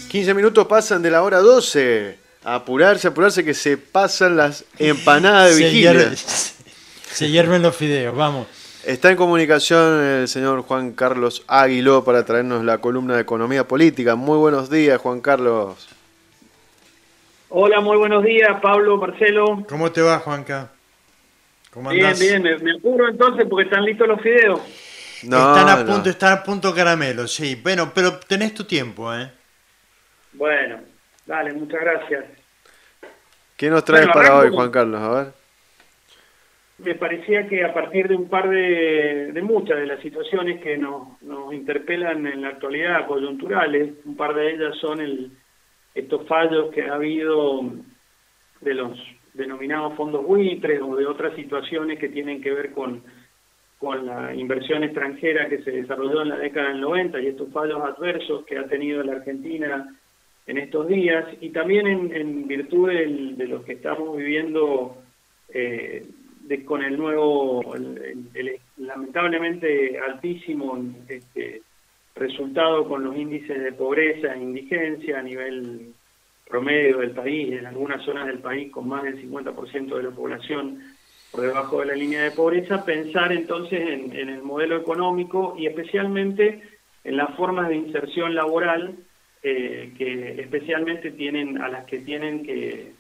15 minutos pasan de la hora 12. A apurarse, apurarse que se pasan las empanadas de vigilia. Se hierven los fideos, vamos. Está en comunicación el señor Juan Carlos Aguiló para traernos la columna de Economía Política. Muy buenos días, Juan Carlos. Hola, muy buenos días, Pablo, Marcelo. ¿Cómo te va, Juanca? ¿Cómo Bien, andás? bien, me apuro entonces porque están listos los fideos. Están a punto caramelo, sí. Bueno, pero tenés tu tiempo, ¿eh? Bueno, dale, muchas gracias. ¿Qué nos traes para arranco. hoy, Juan Carlos? A ver. Me parecía que a partir de un par de muchas de las situaciones que nos interpelan en la actualidad, coyunturales, un par de ellas son estos fallos que ha habido de los denominados fondos buitres o de otras situaciones que tienen que ver con la inversión extranjera que se desarrolló en la década del 90 y estos fallos adversos que ha tenido la Argentina en estos días, y también en virtud de lo que estamos viviendo con el nuevo, el lamentablemente altísimo resultado con los índices de pobreza e indigencia a nivel promedio del país, en algunas zonas del país con más del 50% de la población por debajo de la línea de pobreza, pensar entonces en el modelo económico y especialmente en las formas de inserción laboral que especialmente a las que tienen que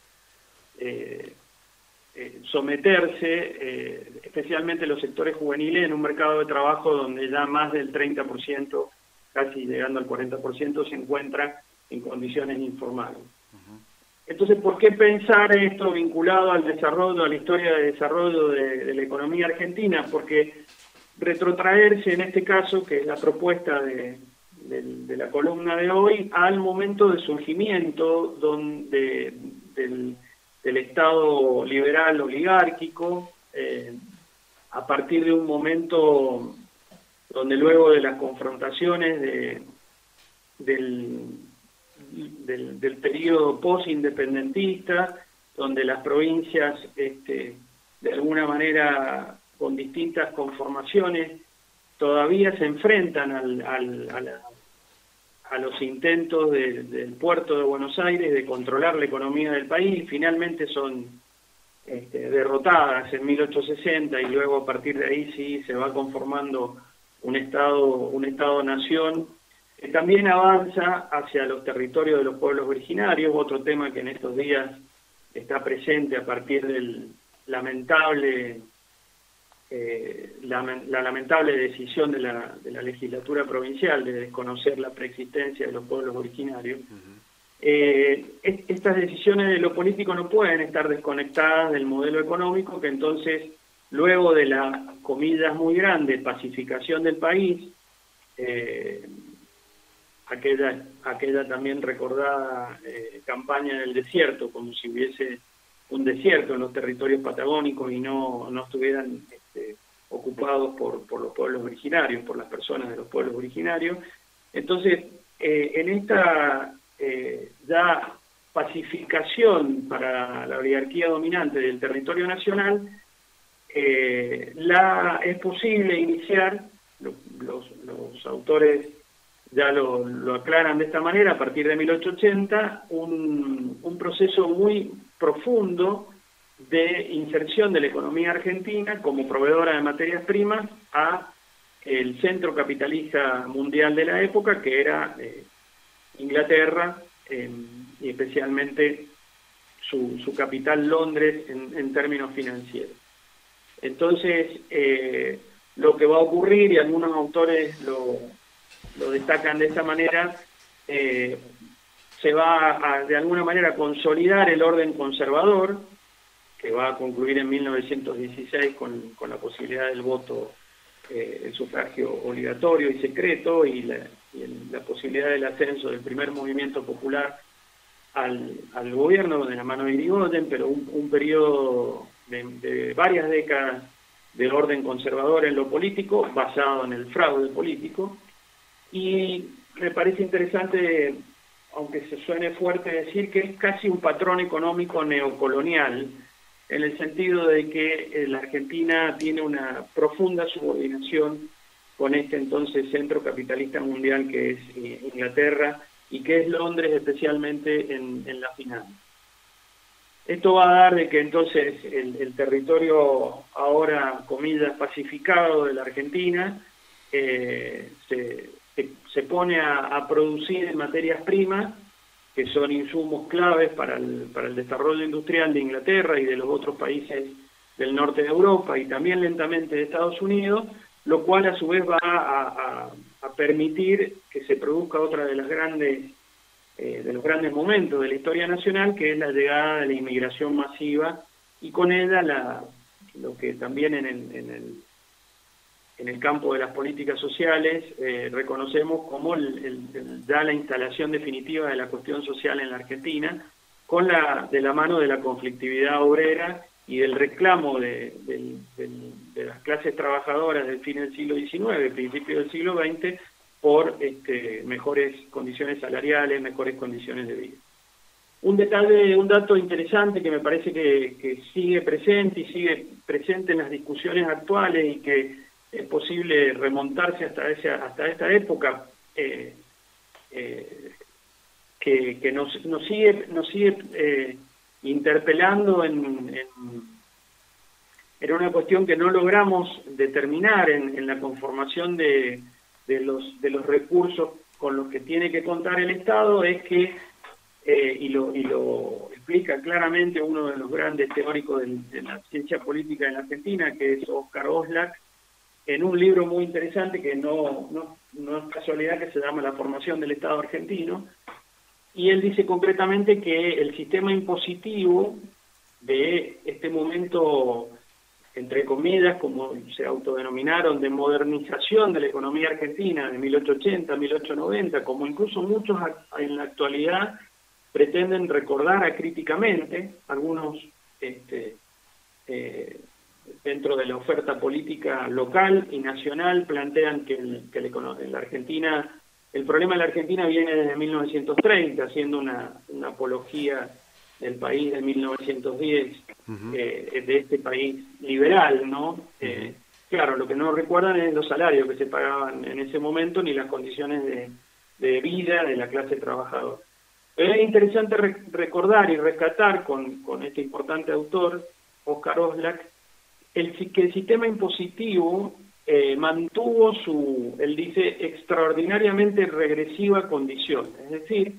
someterse, especialmente los sectores juveniles, en un mercado de trabajo donde ya más del 30%, casi llegando al 40%, se encuentra en condiciones informales. Entonces, ¿por qué pensar esto vinculado al desarrollo, a la historia de desarrollo de la economía argentina? Porque retrotraerse en este caso, que es la propuesta de la columna de hoy, al momento de surgimiento del Estado liberal oligárquico, a partir de un momento donde luego de las confrontaciones del periodo post-independentista, donde las provincias, de alguna manera, con distintas conformaciones, todavía se enfrentan a los intentos del puerto de Buenos Aires de controlar la economía del país, y finalmente son derrotadas en 1860, y luego a partir de ahí sí se va conformando un Estado-nación, que también avanza hacia los territorios de los pueblos originarios, otro tema que en estos días está presente a partir del la lamentable decisión de la legislatura provincial de desconocer la preexistencia de los pueblos originarios. Estas decisiones de lo político no pueden estar desconectadas del modelo económico, que entonces, luego de la, comillas muy grande, pacificación del país, aquella también recordada campaña del desierto, como si hubiese un desierto en los territorios patagónicos y no estuvieran ocupados por los pueblos originarios, por las personas de los pueblos originarios. Entonces, en esta ya pacificación para la oligarquía dominante del territorio nacional, es posible iniciar, los autores ya lo aclaran de esta manera, a partir de 1880, un proceso muy profundo de inserción de la economía argentina como proveedora de materias primas a el centro capitalista mundial de la época, que era Inglaterra, y especialmente su capital Londres en términos financieros. Entonces, lo que va a ocurrir, y algunos autores lo destacan de esa manera, se va a de alguna manera consolidar el orden conservador, que va a concluir en 1916 con la posibilidad del voto, el sufragio obligatorio y secreto, y la posibilidad del ascenso del primer movimiento popular al gobierno de la mano de Irigoyen, pero un periodo de varias décadas de orden conservador en lo político, basado en el fraude político. Y me parece interesante, aunque se suene fuerte, decir que es casi un patrón económico neocolonial, en el sentido de que la Argentina tiene una profunda subordinación con este entonces centro capitalista mundial que es Inglaterra, y que es Londres, especialmente en la finanza. Esto va a dar de que entonces el territorio ahora, comillas, pacificado de la Argentina, se pone a producir materias primas, que son insumos claves para el desarrollo industrial de Inglaterra y de los otros países del norte de Europa y también lentamente de Estados Unidos, lo cual a su vez va a permitir que se produzca otra de las de los grandes momentos de la historia nacional, que es la llegada de la inmigración masiva y con ella lo que también en el campo de las políticas sociales reconocemos como ya la instalación definitiva de la cuestión social en la Argentina, de la mano de la conflictividad obrera y del reclamo de las clases trabajadoras del fin del siglo XIX, principio del siglo XX, por mejores condiciones salariales, mejores condiciones de vida. Un dato interesante que me parece que sigue presente y sigue presente en las discusiones actuales y que es posible remontarse hasta esta época, que nos sigue interpelando en una cuestión que no logramos determinar en la conformación de los recursos con los que tiene que contar el Estado, es que, y lo explica claramente uno de los grandes teóricos de la ciencia política en la Argentina, que es Oscar Oslak, en un libro muy interesante que no es casualidad, que se llama La formación del Estado argentino, y él dice concretamente que el sistema impositivo de este momento, entre comillas, como se autodenominaron, de modernización de la economía argentina de 1880 a 1890, como incluso muchos en la actualidad pretenden recordar acríticamente, algunos dentro de la oferta política local y nacional plantean que la Argentina, el problema de la Argentina viene desde 1930, siendo una apología del país de 1910, de este país liberal, ¿no? Claro, lo que no recuerdan es los salarios que se pagaban en ese momento, ni las condiciones de vida de la clase trabajadora. Pero es interesante recordar y rescatar con este importante autor, Oscar Oslak, que el sistema impositivo mantuvo él dice, extraordinariamente regresiva condición. Es decir,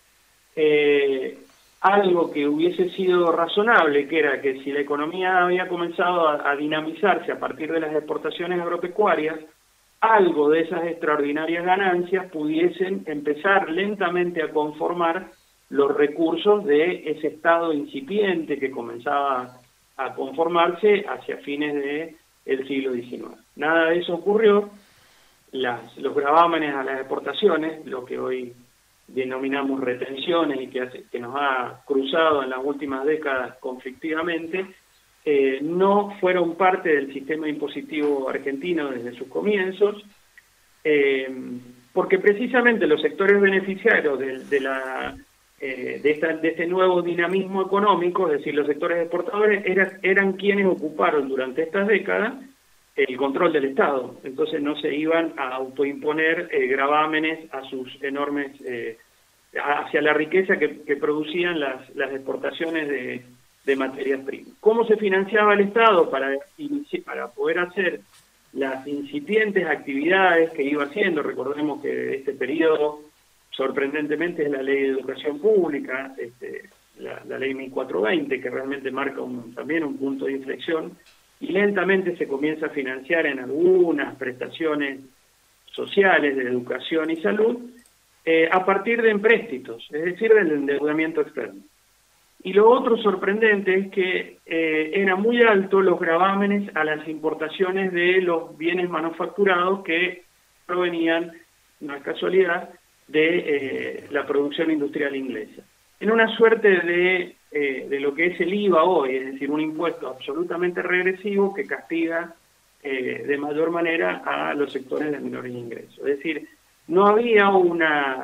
algo que hubiese sido razonable, que era que si la economía había comenzado a dinamizarse a partir de las exportaciones agropecuarias, algo de esas extraordinarias ganancias pudiesen empezar lentamente a conformar los recursos de ese estado incipiente que comenzaba a conformarse hacia fines del siglo XIX. Nada de eso ocurrió. Los gravámenes a las exportaciones, lo que hoy denominamos retenciones y que nos ha cruzado en las últimas décadas conflictivamente, no fueron parte del sistema impositivo argentino desde sus comienzos, porque precisamente los sectores beneficiarios de este nuevo dinamismo económico, es decir, los sectores exportadores, eran quienes ocuparon durante estas décadas el control del Estado. Entonces no se iban a autoimponer gravámenes a sus enormes, hacia la riqueza que producían las exportaciones de materias primas. ¿Cómo se financiaba el Estado para poder hacer las incipientes actividades que iba haciendo? Recordemos que este periodo, sorprendentemente, es la Ley de Educación Pública, la Ley 1420, que realmente marca también un punto de inflexión, y lentamente se comienza a financiar en algunas prestaciones sociales de educación y salud a partir de empréstitos, es decir, del endeudamiento externo. Y lo otro sorprendente es que eran muy altos los gravámenes a las importaciones de los bienes manufacturados que provenían, no es casualidad, de la producción industrial inglesa. En una suerte de lo que es el IVA hoy, es decir, un impuesto absolutamente regresivo que castiga de mayor manera a los sectores de menores ingresos. Es decir, no había un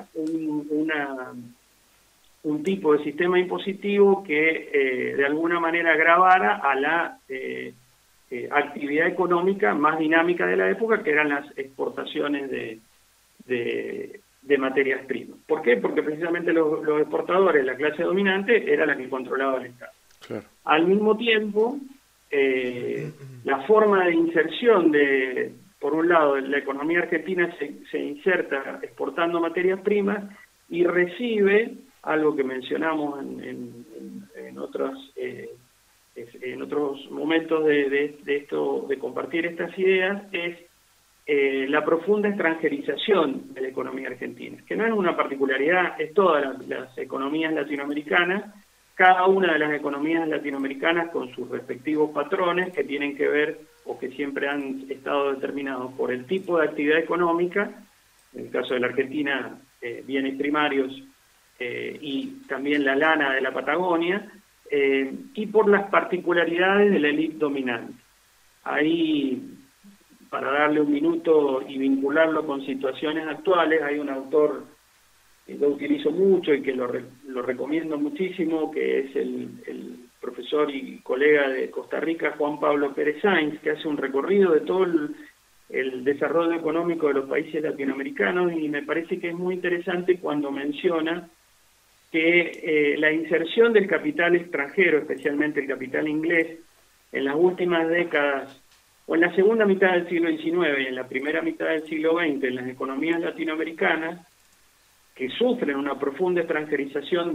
tipo de sistema impositivo que de alguna manera gravara a la actividad económica más dinámica de la época, que eran las exportaciones de de materias primas. ¿Por qué? Porque precisamente los exportadores, la clase dominante, era la que controlaba el Estado. Claro. Al mismo tiempo, la forma de inserción por un lado, la economía argentina se inserta exportando materias primas y recibe algo que mencionamos en otros momentos de compartir estas ideas, es la profunda extranjerización de la economía argentina, que no es una particularidad, es todas las economías latinoamericanas, cada una de las economías latinoamericanas con sus respectivos patrones que tienen que ver o que siempre han estado determinados por el tipo de actividad económica, en el caso de la Argentina, bienes primarios y también la lana de la Patagonia, y por las particularidades de la élite dominante. Ahí, para darle un minuto y vincularlo con situaciones actuales, hay un autor que lo utilizo mucho y que lo recomiendo muchísimo, que es el profesor y colega de Costa Rica, Juan Pablo Pérez Sainz, que hace un recorrido de todo el desarrollo económico de los países latinoamericanos, y me parece que es muy interesante cuando menciona que la inserción del capital extranjero, especialmente el capital inglés, en las últimas décadas, o en la segunda mitad del siglo XIX y en la primera mitad del siglo XX, en las economías latinoamericanas, que sufren una profunda extranjerización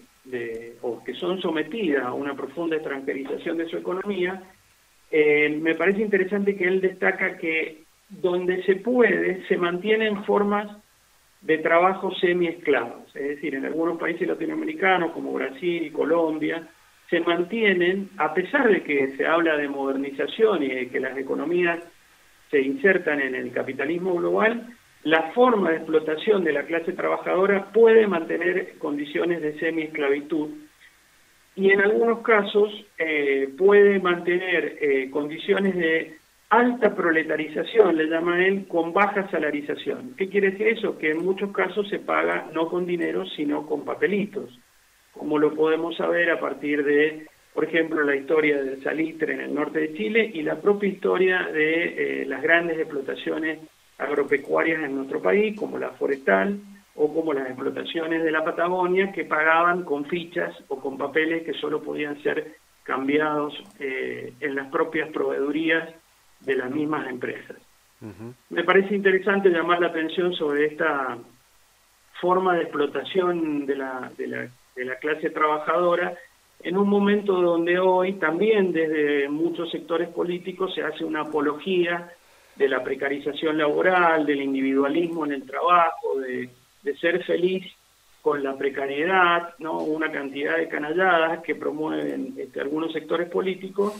o que son sometidas a una profunda extranjerización de su economía, me parece interesante que él destaca que donde se puede, se mantienen formas de trabajo semi-esclavos, es decir, en algunos países latinoamericanos como Brasil y Colombia, se mantienen, a pesar de que se habla de modernización y de que las economías se insertan en el capitalismo global, la forma de explotación de la clase trabajadora puede mantener condiciones de semi-esclavitud y en algunos casos puede mantener condiciones de alta proletarización, le llama él, con baja salarización. ¿Qué quiere decir eso? Que en muchos casos se paga no con dinero, sino con papelitos, como lo podemos saber a partir de, por ejemplo, la historia del salitre en el norte de Chile y la propia historia de las grandes explotaciones agropecuarias en nuestro país, como la forestal o como las explotaciones de la Patagonia, que pagaban con fichas o con papeles que solo podían ser cambiados en las propias proveedurías de las mismas empresas. Uh-huh. Me parece interesante llamar la atención sobre esta forma de explotación de la clase trabajadora en un momento donde hoy también desde muchos sectores políticos se hace una apología de la precarización laboral, del individualismo en el trabajo, de ser feliz con la precariedad, ¿no? Una cantidad de canalladas que promueven algunos sectores políticos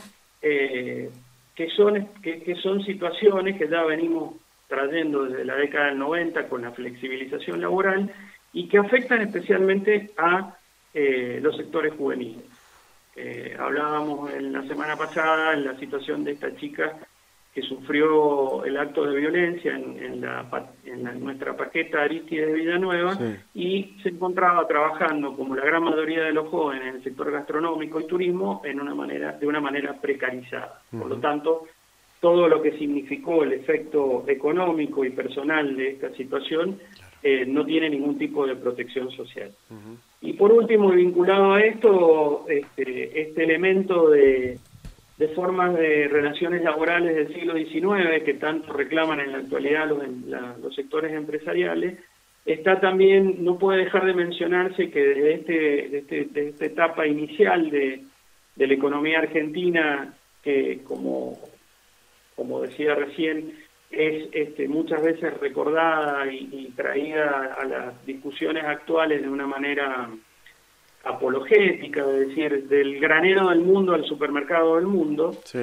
que son situaciones que ya venimos trayendo desde la década del 90 con la flexibilización laboral y que afectan especialmente a los sectores juveniles. Hablábamos en la semana pasada en la situación de esta chica que sufrió el acto de violencia en nuestra paqueta Aristides de Villanueva, sí, y se encontraba trabajando, como la gran mayoría de los jóvenes, en el sector gastronómico y turismo, de una manera precarizada. Uh-huh. Por lo tanto, todo lo que significó el efecto económico y personal de esta situación no tiene ningún tipo de protección social. Uh-huh. Y por último, y vinculado a esto, este elemento de formas de relaciones laborales del siglo XIX que tanto reclaman en la actualidad los sectores empresariales, está también, no puede dejar de mencionarse que desde esta etapa inicial de la economía argentina, que como decía recién, es muchas veces recordada y traída a las discusiones actuales de una manera apologética, es decir, del granero del mundo al supermercado del mundo, sí.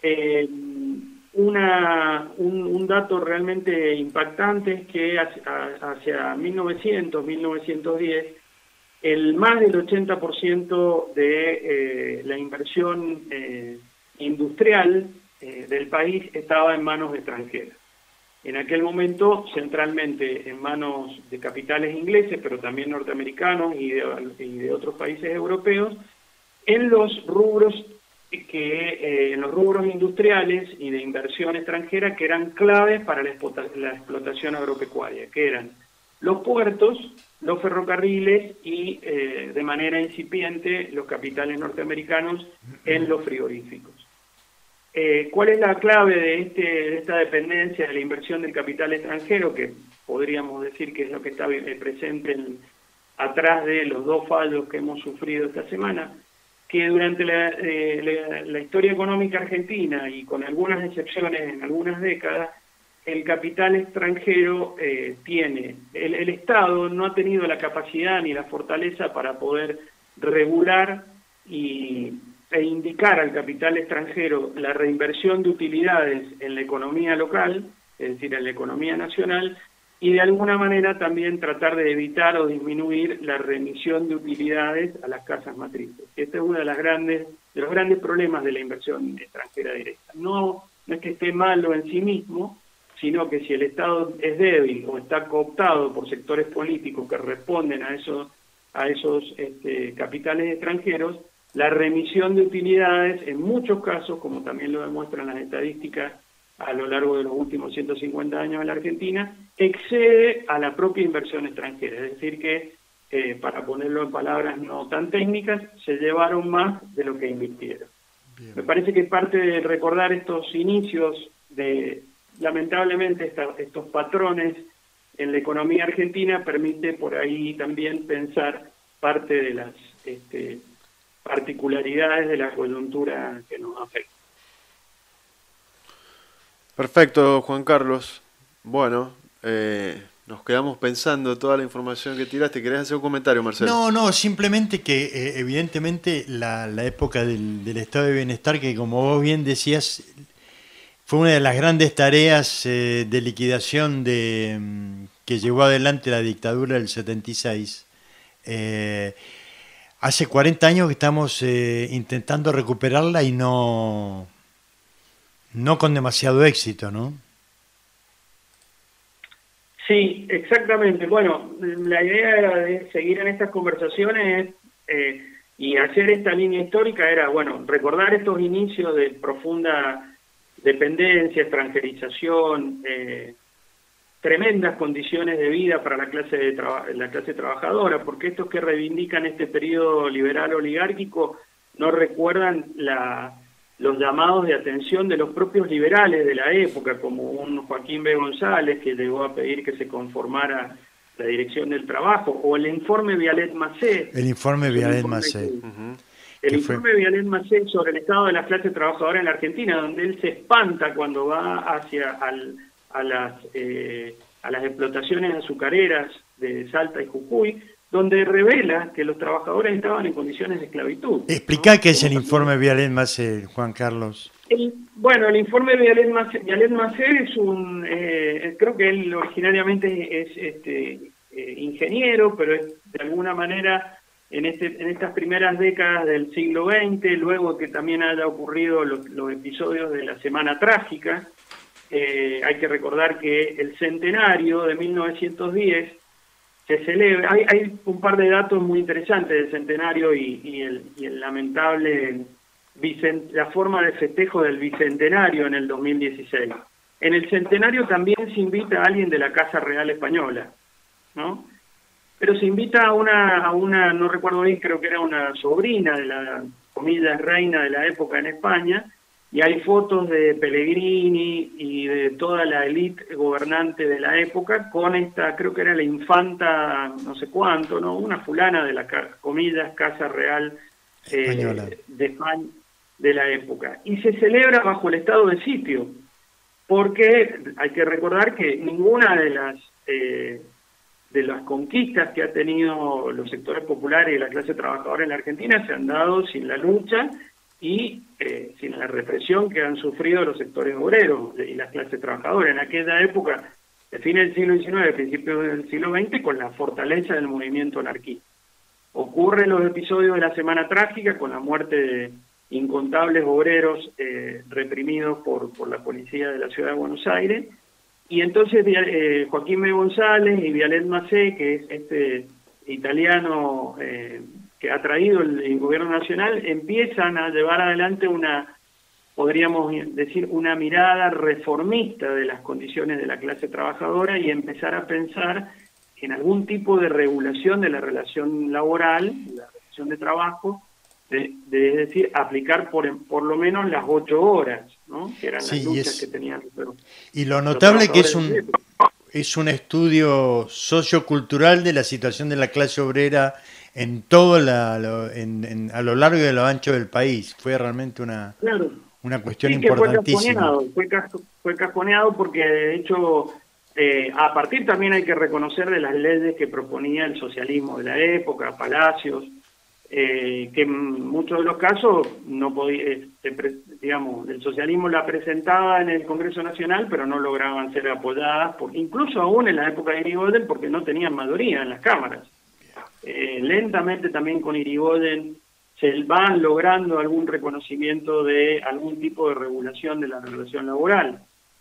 Un dato realmente impactante es que hacia 1910, más del 80% de la inversión industrial del país estaba en manos extranjeras. En aquel momento, centralmente en manos de capitales ingleses, pero también norteamericanos y de otros países europeos, en los rubros industriales y de inversión extranjera que eran claves para la explotación agropecuaria, que eran los puertos, los ferrocarriles y de manera incipiente los capitales norteamericanos en los frigoríficos. ¿Cuál es la clave de esta dependencia de la inversión del capital extranjero, que podríamos decir que es lo que está presente atrás de los dos fallos que hemos sufrido esta semana? Que durante la historia económica argentina, y con algunas excepciones en algunas décadas, el capital extranjero el Estado no ha tenido la capacidad ni la fortaleza para poder regular e indicar al capital extranjero la reinversión de utilidades en la economía local, es decir, en la economía nacional, y de alguna manera también tratar de evitar o disminuir la remisión de utilidades a las casas matrices. Este es uno de los grandes problemas de la inversión extranjera directa. No es que esté malo en sí mismo, sino que si el Estado es débil o está cooptado por sectores políticos que responden a esos capitales extranjeros, la remisión de utilidades, en muchos casos, como también lo demuestran las estadísticas a lo largo de los últimos 150 años en la Argentina, excede a la propia inversión extranjera. Es decir que, para ponerlo en palabras no tan técnicas, se llevaron más de lo que invirtieron. Bien. Me parece que parte de recordar estos inicios lamentablemente estos patrones en la economía argentina permite por ahí también pensar parte de las particularidades de la coyuntura que nos afecta. Perfecto, Juan Carlos. Bueno, nos quedamos pensando toda la información que tiraste. ¿Querés hacer un comentario, Marcelo? No, simplemente que evidentemente la época del estado de bienestar, que como vos bien decías, fue una de las grandes tareas de liquidación que llevó adelante la dictadura del 76. Hace 40 años que estamos intentando recuperarla y no con demasiado éxito, ¿no? Sí, exactamente. Bueno, la idea era de seguir en estas conversaciones y hacer esta línea histórica era, bueno, recordar estos inicios de profunda dependencia, extranjerización, tremendas condiciones de vida para la clase trabajadora, porque estos que reivindican este periodo liberal oligárquico no recuerdan los llamados de atención de los propios liberales de la época, como un Joaquín B. González, que llegó a pedir que se conformara la Dirección del Trabajo, o el informe Vialet-Macé. El informe Vialet-Macé. El informe Vialet-Macé sobre el estado de la clase trabajadora en la Argentina, donde él se espanta cuando va hacia a las explotaciones azucareras de Salta y Jujuy, donde revela que los trabajadores estaban en condiciones de esclavitud. Explica qué es el informe Vialet-Macé, Juan Carlos. El informe Vialet-Macé es creo que él originariamente es ingeniero, pero es de alguna manera en estas primeras décadas del siglo XX, luego que también haya ocurrido los episodios de la Semana Trágica. Hay que recordar que el centenario de 1910 se celebra. Hay un par de datos muy interesantes del centenario y el lamentable la forma de festejo del bicentenario en el 2016. En el centenario también se invita a alguien de la Casa Real Española, ¿no? Pero se invita a una, no recuerdo bien, creo que era una sobrina de la, comillas, reina de la época en España, y hay fotos de Pellegrini y de toda la élite gobernante de la época con esta, creo que era la infanta, no sé cuánto, ¿no? Una fulana de la, comillas, Casa Real de España de la época. Y se celebra bajo el estado de sitio, porque hay que recordar que ninguna de las conquistas que ha tenido los sectores populares y la clase trabajadora en la Argentina se han dado sin la lucha y sin la represión que han sufrido los sectores obreros y las clases trabajadoras. En aquella época, de fin del siglo XIX, principios del siglo XX, con la fortaleza del movimiento anarquista. Ocurren los episodios de la Semana Trágica con la muerte de incontables obreros reprimidos por la policía de la ciudad de Buenos Aires, y entonces Joaquín B. González y Vialet-Macé, que es este italiano que ha traído el gobierno nacional, empiezan a llevar adelante podríamos decir, una mirada reformista de las condiciones de la clase trabajadora y empezar a pensar en algún tipo de regulación de la relación laboral, la relación de trabajo, es decir, aplicar por lo menos las 8 horas, ¿no? Que eran las luchas que tenían y lo notable que trabajadores. es un estudio sociocultural de la situación de la clase obrera en todo a lo largo y a lo ancho del país. Fue realmente Claro. una cuestión Sí, que importantísima. fue cajoneado porque de hecho, a partir también hay que reconocer de las leyes que proponía el socialismo de la época, Palacios, que en muchos de los casos no podía, digamos, el socialismo la presentaba en el Congreso Nacional, pero no lograban ser apoyadas, incluso aún en la época de Irigoyen, porque no tenían mayoría en las cámaras. Lentamente también con Irigoyen se van logrando algún reconocimiento de algún tipo de regulación de la relación laboral.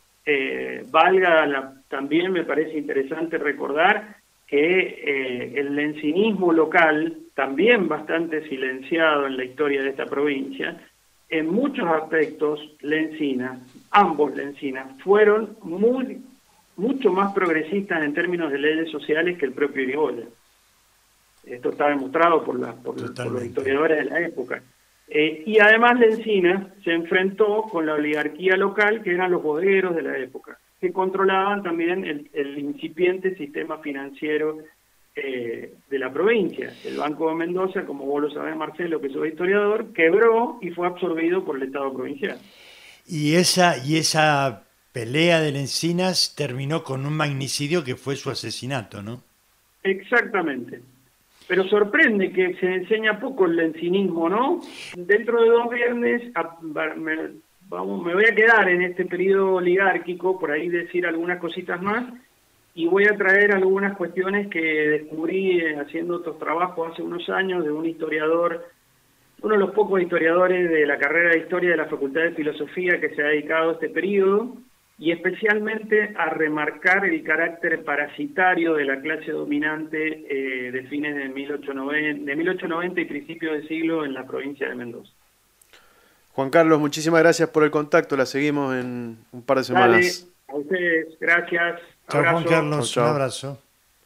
También me parece interesante recordar que el lencinismo local, también bastante silenciado en la historia de esta provincia, en muchos aspectos ambos Lencinas, fueron mucho más progresistas en términos de leyes sociales que el propio Irigoyen. Esto está demostrado por los historiadores de la época. Y además Lencinas se enfrentó con la oligarquía local, que eran los bodegueros de la época, que controlaban también el incipiente sistema financiero de la provincia. El Banco de Mendoza, como vos lo sabés, Marcelo, que sos historiador, quebró y fue absorbido por el Estado provincial. Y esa pelea de Lencinas terminó con un magnicidio que fue su asesinato, ¿no? Exactamente. Pero sorprende que se enseña poco el lencinismo, ¿no? Dentro de 2 viernes me voy a quedar en este periodo oligárquico, por ahí decir algunas cositas más, y voy a traer algunas cuestiones que descubrí haciendo otros trabajos hace unos años de un historiador, uno de los pocos historiadores de la carrera de Historia de la Facultad de Filosofía que se ha dedicado a este periodo, y especialmente a remarcar el carácter parasitario de la clase dominante de fines de 1890 y principios de siglo en la provincia de Mendoza. Juan Carlos, muchísimas gracias por el contacto, la seguimos en un par de semanas. Dale, a ustedes, gracias. Chao, Juan Carlos, chau. Un abrazo.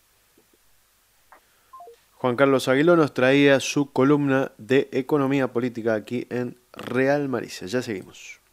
Juan Carlos Aguiló nos traía su columna de economía política aquí en Real Maricia. Ya seguimos.